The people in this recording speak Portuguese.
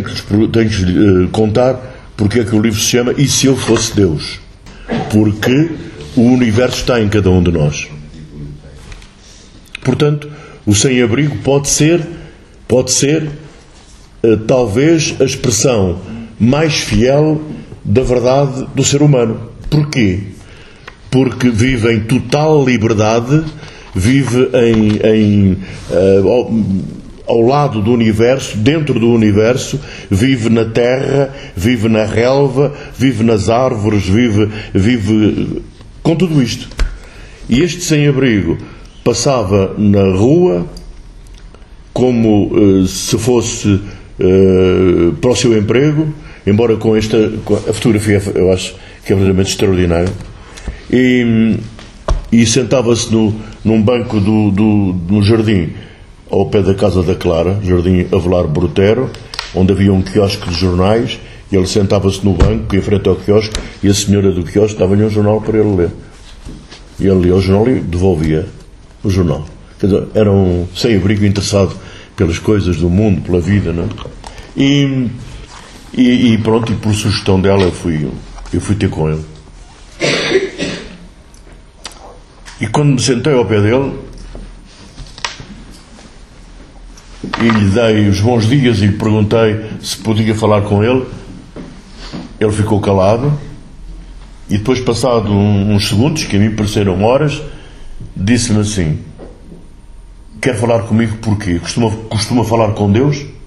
tenho que lhe contar porque é que o livro se chama E Se Eu Fosse Deus? Porque o universo está em cada um de nós. Portanto, o sem-abrigo pode ser talvez a expressão mais fiel da verdade do ser humano. Porquê? Porque vive em total liberdade, vive ao lado do universo, dentro do universo, vive na terra, vive na relva, vive nas árvores, vive com tudo isto. E este sem-abrigo passava na rua como se fosse para o seu emprego, embora a fotografia eu acho que é verdadeiramente extraordinária, e sentava-se num banco no jardim ao pé da casa da Clara, Jardim Avelar Brotero, onde havia um quiosque de jornais, e ele sentava-se no banco em frente ao quiosque, e a senhora do quiosque dava-lhe um jornal para ele ler, e ele lia o jornal e devolvia o jornal. Quer dizer, era um sem-abrigo interessado pelas coisas do mundo, pela vida, não é? E pronto, e por sugestão dela eu fui ter com ele. E quando me sentei ao pé dele e lhe dei os bons dias e lhe perguntei se podia falar com ele, ele ficou calado e depois, passado uns segundos, que a mim pareceram horas, disse-me assim: quer falar comigo porquê? Costuma falar com Deus?